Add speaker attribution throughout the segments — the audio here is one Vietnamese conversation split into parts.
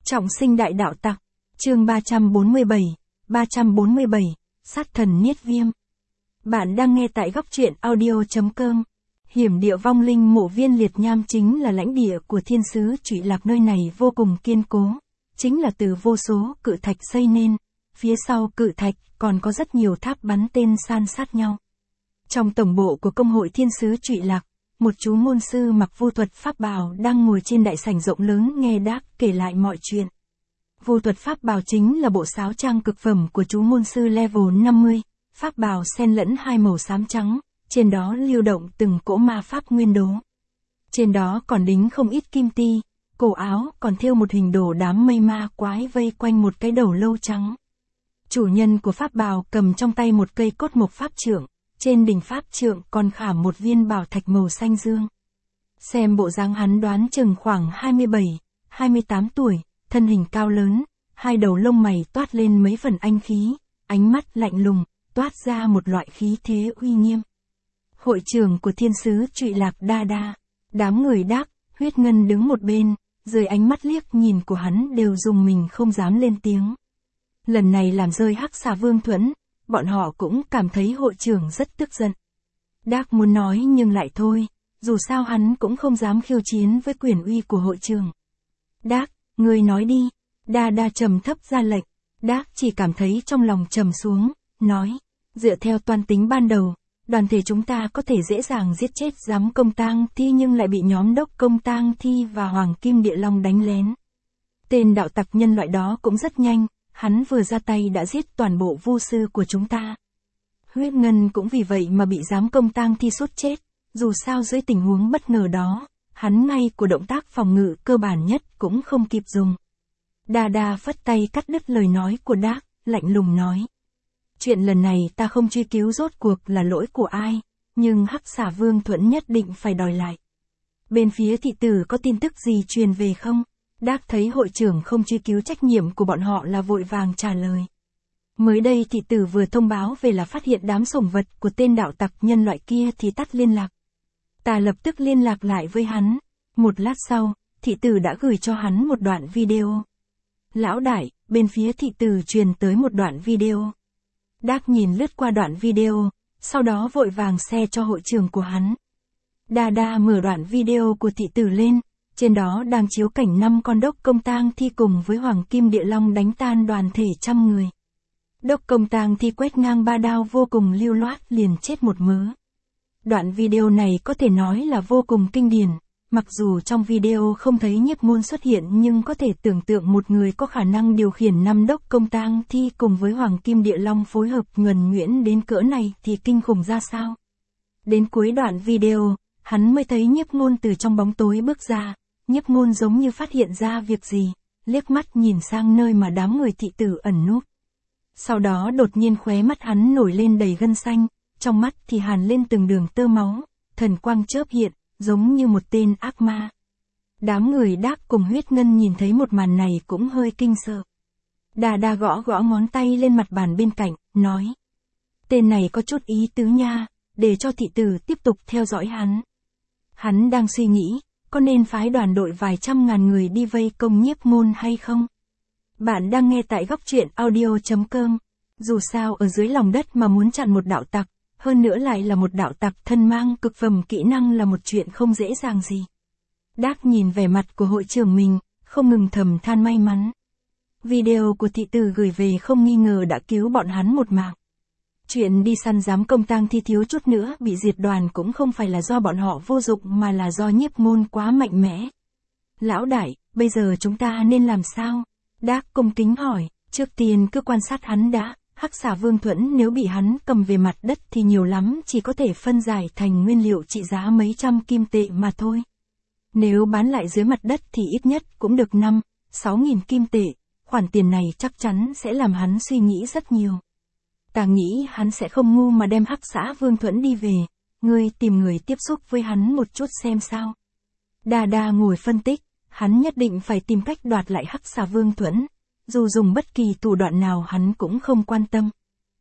Speaker 1: Trọng sinh đại đạo tặc. Chương 347, sát thần niết viêm. Bạn đang nghe tại góc truyện audio.com. Hiểm địa vong linh mộ viên liệt nham chính là lãnh địa của thiên sứ Trụy Lạc, nơi này vô cùng kiên cố, chính là từ vô số cự thạch xây nên, phía sau cự thạch còn có rất nhiều tháp bắn tên san sát nhau. Trong tổng bộ của công hội thiên sứ Trụy Lạc, một chú môn sư mặc vô thuật pháp bào đang ngồi trên đại sảnh rộng lớn nghe Đác kể lại mọi chuyện. Vô thuật pháp bào chính là bộ sáo trang cực phẩm của chú môn sư level 50, pháp bào xen lẫn hai màu xám trắng, trên đó lưu động từng cỗ ma pháp nguyên đố. Trên đó còn đính không ít kim ti, cổ áo còn thêu một hình đồ đám mây ma quái vây quanh một cái đầu lâu trắng. Chủ nhân của pháp bào cầm trong tay một cây cốt mộc pháp trượng, trên đỉnh pháp trượng còn khảm một viên bảo thạch màu xanh dương. Xem bộ dáng hắn đoán chừng khoảng 27, 28 tuổi, thân hình cao lớn, hai đầu lông mày toát lên mấy phần anh khí, ánh mắt lạnh lùng, toát ra một loại khí thế uy nghiêm. Hội trưởng của thiên sứ Trụy Lạc Đa Đa, đám người Đác, Huyết Ngân đứng một bên, dưới ánh mắt liếc nhìn của hắn đều dùng mình không dám lên tiếng. Lần này làm rơi Hắc Xà Vương Thuẫn, bọn họ cũng cảm thấy hội trưởng rất tức giận. Đác muốn nói nhưng lại thôi, dù sao hắn cũng không dám khiêu chiến với quyền uy của hội trưởng. Đác, ngươi nói đi. Đa Đa trầm thấp ra lệnh. Đác chỉ cảm thấy trong lòng trầm xuống, nói, dựa theo toan tính ban đầu, đoàn thể chúng ta có thể dễ dàng giết chết giám công tang thi nhưng lại bị nhóm đốc công tang thi và Hoàng Kim Địa Long đánh lén. Tên đạo tặc nhân loại đó cũng rất nhanh, hắn vừa ra tay đã giết toàn bộ vu sư của chúng ta. Huyết Ngân cũng vì vậy mà bị giám công tang thi sút chết, dù sao dưới tình huống bất ngờ đó, hắn ngay của động tác phòng ngự cơ bản nhất cũng không kịp dùng. Đa Đa phất tay cắt đứt lời nói của Đác, lạnh lùng nói. Chuyện lần này ta không truy cứu rốt cuộc là lỗi của ai, nhưng Hắc Xà Vương Thuẫn nhất định phải đòi lại. Bên phía thị tử có tin tức gì truyền về không? Đác thấy hội trưởng không truy cứu trách nhiệm của bọn họ là vội vàng trả lời. Mới đây thị tử vừa thông báo về là phát hiện đám sủng vật của tên đạo tặc nhân loại kia thì tắt liên lạc. Ta lập tức liên lạc lại với hắn. Một lát sau, thị tử đã gửi cho hắn một đoạn video. Lão đại, bên phía thị tử truyền tới một đoạn video. Đác nhìn lướt qua đoạn video, sau đó vội vàng share cho hội trưởng của hắn. Đa Đa mở đoạn video của thị tử lên, trên đó đang chiếu cảnh 5 con đốc công tang thi cùng với Hoàng Kim Địa Long đánh tan đoàn thể trăm người. Đốc công tang thi quét ngang 3 đao vô cùng lưu loát liền chết một mớ. Đoạn video này có thể nói là vô cùng kinh điển, mặc dù trong video không thấy Nhiếp Ngôn xuất hiện nhưng có thể tưởng tượng một người có khả năng điều khiển 5 đốc công tang thi cùng với Hoàng Kim Địa Long phối hợp nhuần nhuyễn đến cỡ này thì kinh khủng ra sao. Đến cuối đoạn video, hắn mới thấy Nhiếp Ngôn từ trong bóng tối bước ra, Nhiếp Ngôn giống như phát hiện ra việc gì, liếc mắt nhìn sang nơi mà đám người thị tử ẩn núp. Sau đó đột nhiên khóe mắt hắn nổi lên đầy gân xanh, trong mắt thì hàn lên từng đường tơ máu, thần quang chớp hiện, giống như một tên ác ma. Đám người Đác cùng Huyết Ngân nhìn thấy một màn này cũng hơi kinh sợ. Đa Đa gõ gõ ngón tay lên mặt bàn bên cạnh, nói. Tên này có chút ý tứ nha, để cho thị tử tiếp tục theo dõi hắn. Hắn đang suy nghĩ, có nên phái đoàn đội vài trăm ngàn người đi vây công Nhiếp Ngôn hay không? Bạn đang nghe tại góc truyện audio.com. Dù sao ở dưới lòng đất mà muốn chặn một đạo tặc, hơn nữa lại là một đạo tặc thân mang cực phẩm kỹ năng là một chuyện không dễ dàng gì. Đác nhìn vẻ mặt của hội trưởng mình, không ngừng thầm than may mắn. Video của thị tử gửi về không nghi ngờ đã cứu bọn hắn một mạng. Chuyện đi săn giám công tang thi thiếu chút nữa bị diệt đoàn cũng không phải là do bọn họ vô dụng mà là do Nhiếp Ngôn quá mạnh mẽ. Lão đại, bây giờ chúng ta nên làm sao? Đác cung kính hỏi, trước tiên cứ quan sát hắn đã. Hắc Xà Vương Thuẫn nếu bị hắn cầm về mặt đất thì nhiều lắm chỉ có thể phân giải thành nguyên liệu trị giá mấy trăm kim tệ mà thôi. Nếu bán lại dưới mặt đất thì ít nhất cũng được 5-6 nghìn kim tệ, khoản tiền này chắc chắn sẽ làm hắn suy nghĩ rất nhiều. Ta nghĩ hắn sẽ không ngu mà đem Hắc Xà Vương Thuẫn đi về, ngươi tìm người tiếp xúc với hắn một chút xem sao. Đa Đa ngồi phân tích, hắn nhất định phải tìm cách đoạt lại Hắc Xà Vương Thuẫn. Dù dùng bất kỳ thủ đoạn nào hắn cũng không quan tâm.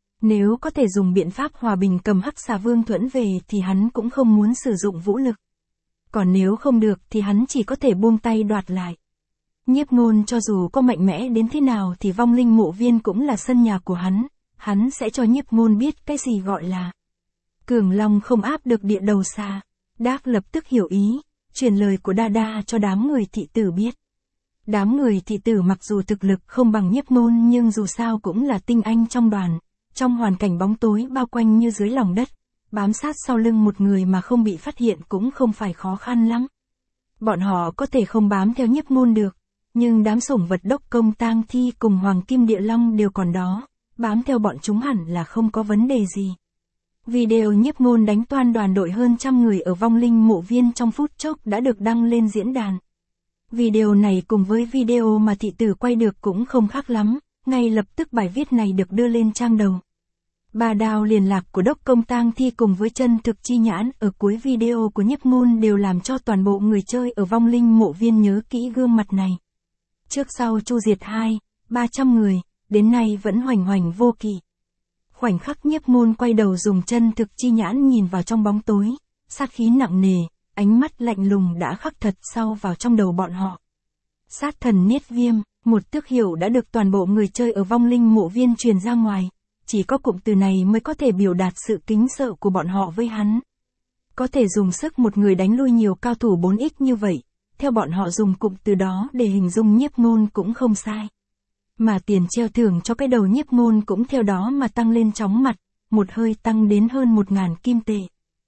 Speaker 1: Nếu có thể dùng biện pháp hòa bình cầm Hắc Xà Vương Thuẫn về thì hắn cũng không muốn sử dụng vũ lực. Còn nếu không được thì hắn chỉ có thể buông tay đoạt lại. Nhiếp Ngôn cho dù có mạnh mẽ đến thế nào thì vong linh mộ viên cũng là sân nhà của hắn sẽ cho Nhiếp Ngôn biết cái gì gọi là cường long không áp được địa đầu xà. Đác lập tức hiểu ý, truyền lời của Đa Đa cho đám người thị tử biết. Đám người thị tử mặc dù thực lực không bằng Nhiếp Ngôn nhưng dù sao cũng là tinh anh trong đoàn, trong hoàn cảnh bóng tối bao quanh như dưới lòng đất, bám sát sau lưng một người mà không bị phát hiện cũng không phải khó khăn lắm. Bọn họ có thể không bám theo Nhiếp Ngôn được, nhưng đám sủng vật Đốc Công Tang Thi cùng Hoàng Kim Địa Long đều còn đó, bám theo bọn chúng hẳn là không có vấn đề gì. Video Nhiếp Ngôn đánh toan đoàn đội hơn 100 người ở vong linh mộ viên trong phút chốc đã được đăng lên diễn đàn. Video này cùng với video mà thị tử quay được cũng không khác lắm, ngay lập tức bài viết này được đưa lên trang đầu. Ba đao liền lạc của Đốc Công Tang Thi cùng với chân thực chi nhãn ở cuối video của Nhiếp Ngôn đều làm cho toàn bộ người chơi ở vong linh mộ viên nhớ kỹ gương mặt này. Trước sau chu diệt 200-300 người, đến nay vẫn hoành hoành vô kỵ. Khoảnh khắc Nhiếp Ngôn quay đầu dùng chân thực chi nhãn nhìn vào trong bóng tối, sát khí nặng nề, ánh mắt lạnh lùng đã khắc thật sâu vào trong đầu bọn họ. Sát thần Niết Viêm, một tước hiệu đã được toàn bộ người chơi ở vong linh mộ viên truyền ra ngoài, chỉ có cụm từ này mới có thể biểu đạt sự kính sợ của bọn họ với hắn. Có thể dùng sức một người đánh lui nhiều cao thủ 4x như vậy, theo bọn họ dùng cụm từ đó để hình dung Nhiếp Ngôn cũng không sai. Mà tiền treo thưởng cho cái đầu Nhiếp Ngôn cũng theo đó mà tăng lên chóng mặt, một hơi tăng đến hơn 1.000 kim tệ.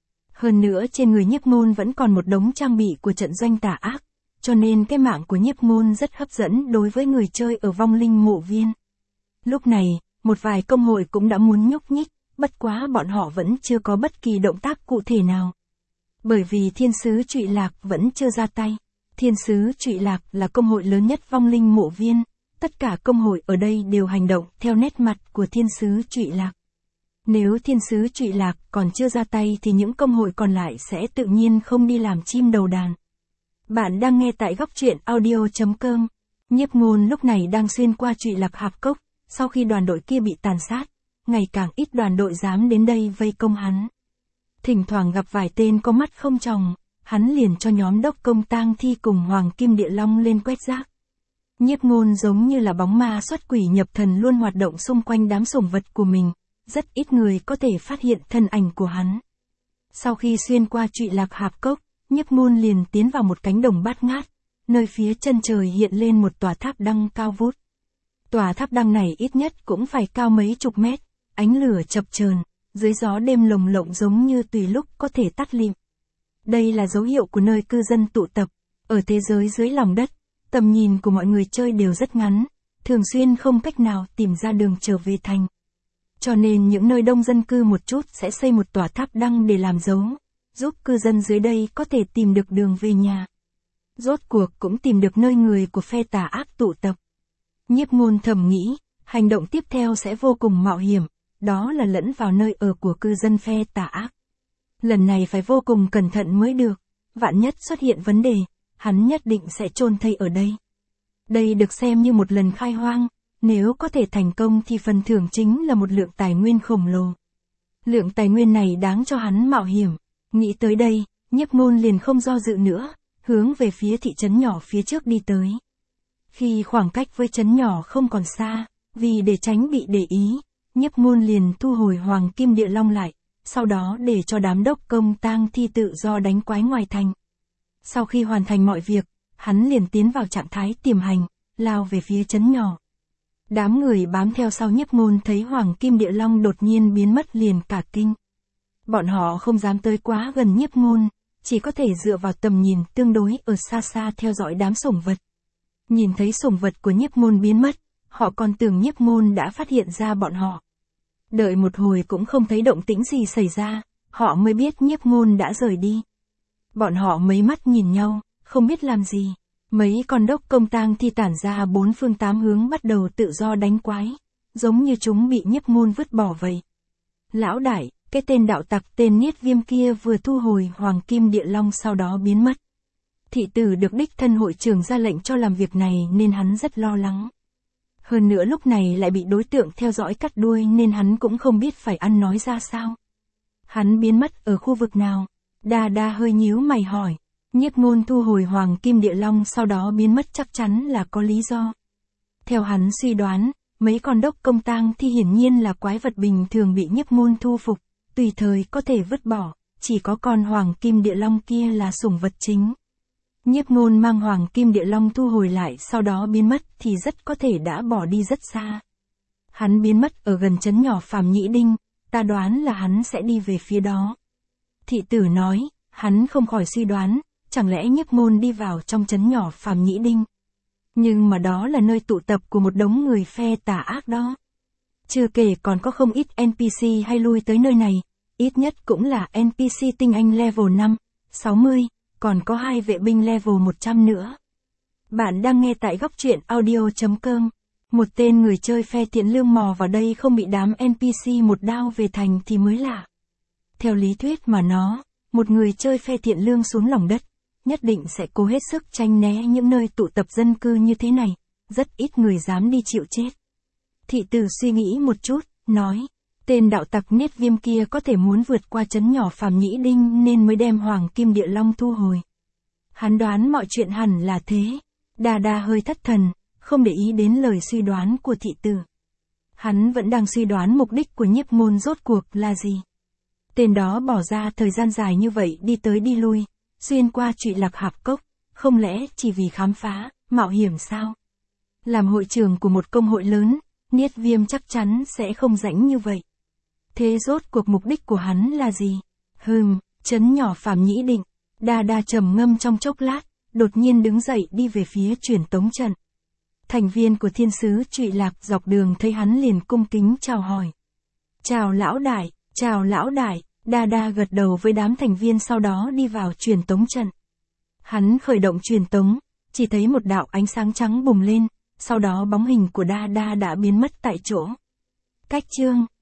Speaker 1: Hơn nữa trên người Nhiếp Ngôn vẫn còn một đống trang bị của trận doanh tà ác, cho nên cái mạng của Nhiếp Ngôn rất hấp dẫn đối với người chơi ở vong linh mộ viên. Lúc này, một vài công hội cũng đã muốn nhúc nhích, bất quá bọn họ vẫn chưa có bất kỳ động tác cụ thể nào. Bởi vì Thiên Sứ Trụy Lạc vẫn chưa ra tay. Thiên Sứ Trụy Lạc là công hội lớn nhất vong linh mộ viên, tất cả công hội ở đây đều hành động theo nét mặt của Thiên Sứ Trụy Lạc. Nếu Thiên Sứ Trụy Lạc còn chưa ra tay thì những công hội còn lại sẽ tự nhiên không đi làm chim đầu đàn. Bạn đang nghe tại góc truyện audio.com. Nhiếp Ngôn lúc này đang xuyên qua Trụy Lạc Hạp Cốc, sau khi đoàn đội kia bị tàn sát, ngày càng ít đoàn đội dám đến đây vây công hắn. Thỉnh thoảng gặp vài tên có mắt không tròng, hắn liền cho nhóm Đốc Công Tang Thi cùng Hoàng Kim Địa Long lên quét rác. Nhiếp Ngôn giống như là bóng ma xuất quỷ nhập thần luôn hoạt động xung quanh đám sủng vật của mình, rất ít người có thể phát hiện thân ảnh của hắn. Sau khi xuyên qua Trụy Lạc Hạp Cốc, Nhiếp Ngôn liền tiến vào một cánh đồng bát ngát, nơi phía chân trời hiện lên một tòa tháp đăng cao vút. Tòa tháp đăng này ít nhất cũng phải cao mấy chục mét, ánh lửa chập chờn, dưới gió đêm lồng lộng giống như tùy lúc có thể tắt lịm. Đây là dấu hiệu của nơi cư dân tụ tập, ở thế giới dưới lòng đất, tầm nhìn của mọi người chơi đều rất ngắn, thường xuyên không cách nào tìm ra đường trở về thành. Cho nên những nơi đông dân cư một chút sẽ xây một tòa tháp đăng để làm dấu, giúp cư dân dưới đây có thể tìm được đường về nhà. Rốt cuộc cũng tìm được nơi người của phe tà ác tụ tập. Nhiếp Ngôn thầm nghĩ, hành động tiếp theo sẽ vô cùng mạo hiểm, đó là lẫn vào nơi ở của cư dân phe tà ác. Lần này phải vô cùng cẩn thận mới được, vạn nhất xuất hiện vấn đề, hắn nhất định sẽ chôn thây ở đây. Đây được xem như một lần khai hoang, nếu có thể thành công thì phần thưởng chính là một lượng tài nguyên khổng lồ. Lượng tài nguyên này đáng cho hắn mạo hiểm, nghĩ tới đây, Nhiếp Ngôn liền không do dự nữa, hướng về phía thị trấn nhỏ phía trước đi tới. Khi khoảng cách với trấn nhỏ không còn xa, vì để tránh bị để ý, Nhiếp Ngôn liền thu hồi Hoàng Kim Địa Long lại, sau đó để cho đám Đốc Công Tang Thi tự do đánh quái ngoài thành. Sau khi hoàn thành mọi việc, hắn liền tiến vào trạng thái tiềm hành, lao về phía trấn nhỏ. Đám người bám theo sau Nhiếp Ngôn thấy Hoàng Kim Địa Long đột nhiên biến mất liền cả kinh. Bọn họ không dám tới quá gần Nhiếp Ngôn, chỉ có thể dựa vào tầm nhìn tương đối ở xa xa theo dõi đám sủng vật. Nhìn thấy sủng vật của Nhiếp Ngôn biến mất, họ còn tưởng Nhiếp Ngôn đã phát hiện ra bọn họ. Đợi một hồi cũng không thấy động tĩnh gì xảy ra, họ mới biết Nhiếp Ngôn đã rời đi. Bọn họ mấy mắt nhìn nhau, không biết làm gì. Mấy con Đốc Công Tang Thi tản ra bốn phương tám hướng bắt đầu tự do đánh quái, giống như chúng bị Nhiếp Ngôn vứt bỏ vậy. Lão đại, cái tên đạo tặc tên Niết Viêm kia vừa thu hồi Hoàng Kim Địa Long sau đó biến mất. Thị tử được đích thân hội trưởng ra lệnh cho làm việc này nên hắn rất lo lắng. Hơn nữa lúc này lại bị đối tượng theo dõi cắt đuôi nên hắn cũng không biết phải ăn nói ra sao. Hắn biến mất ở khu vực nào? Đa Đa hơi nhíu mày hỏi. Nhiếp Ngôn thu hồi Hoàng Kim Địa Long sau đó biến mất chắc chắn là có lý do. Theo hắn suy đoán, mấy con đốc công tang thi hiển nhiên là quái vật bình thường bị Nhiếp Ngôn thu phục, tùy thời có thể vứt bỏ, chỉ có con Hoàng Kim Địa Long kia là sủng vật chính. Nhiếp Ngôn mang Hoàng Kim Địa Long thu hồi lại sau đó biến mất thì rất có thể đã bỏ đi rất xa. Hắn biến mất ở gần trấn nhỏ Phàm Nhĩ Đinh, ta đoán là hắn sẽ đi về phía đó. Thị tử nói, hắn không khỏi suy đoán, chẳng lẽ Nhiếp Ngôn đi vào trong trấn nhỏ Phàm Nhĩ Đinh. Nhưng mà đó là nơi tụ tập của một đống người phe tà ác đó. Chưa kể còn có không ít NPC hay lui tới nơi này, ít nhất cũng là NPC tinh anh level 5, 60, còn có 2 vệ binh level 100 nữa. Bạn đang nghe tại góc truyện audio.com. Một tên người chơi phe thiện lương mò vào đây không bị đám NPC một đao về thành thì mới lạ. Theo lý thuyết mà một người chơi phe thiện lương xuống lòng đất, nhất định sẽ cố hết sức tránh né những nơi tụ tập dân cư như thế này, rất ít người dám đi chịu chết. Thị tử suy nghĩ một chút, nói, tên đạo tặc Niết Viêm kia có thể muốn vượt qua trấn nhỏ Phàm Nhĩ Đinh nên mới đem Hoàng Kim Địa Long thu hồi. Hắn đoán mọi chuyện hẳn là thế. Đa Đa hơi thất thần, không để ý đến lời suy đoán của thị tử. Hắn vẫn đang suy đoán mục đích của Nhiếp Ngôn rốt cuộc là gì. Tên đó bỏ ra thời gian dài như vậy đi tới đi lui, xuyên qua Trụy Lạc Hạp Cốc, không lẽ chỉ vì khám phá, mạo hiểm sao? Làm hội trưởng của một công hội lớn, Niết Viêm chắc chắn sẽ không rảnh như vậy. Thế rốt cuộc mục đích của hắn là gì? Trấn nhỏ Phàm Nhĩ Đinh. Đa Đa trầm ngâm trong chốc lát, đột nhiên đứng dậy đi về phía truyền tống trận. Thành viên của thiên sứ Trụy Lạc dọc đường thấy hắn liền cung kính chào hỏi. Chào lão đại, chào lão đại. Đa Đa gật đầu với đám thành viên sau đó đi vào truyền tống trận. Hắn khởi động truyền tống, chỉ thấy một đạo ánh sáng trắng bùng lên, sau đó bóng hình của Đa Đa đã biến mất tại chỗ. Cách chương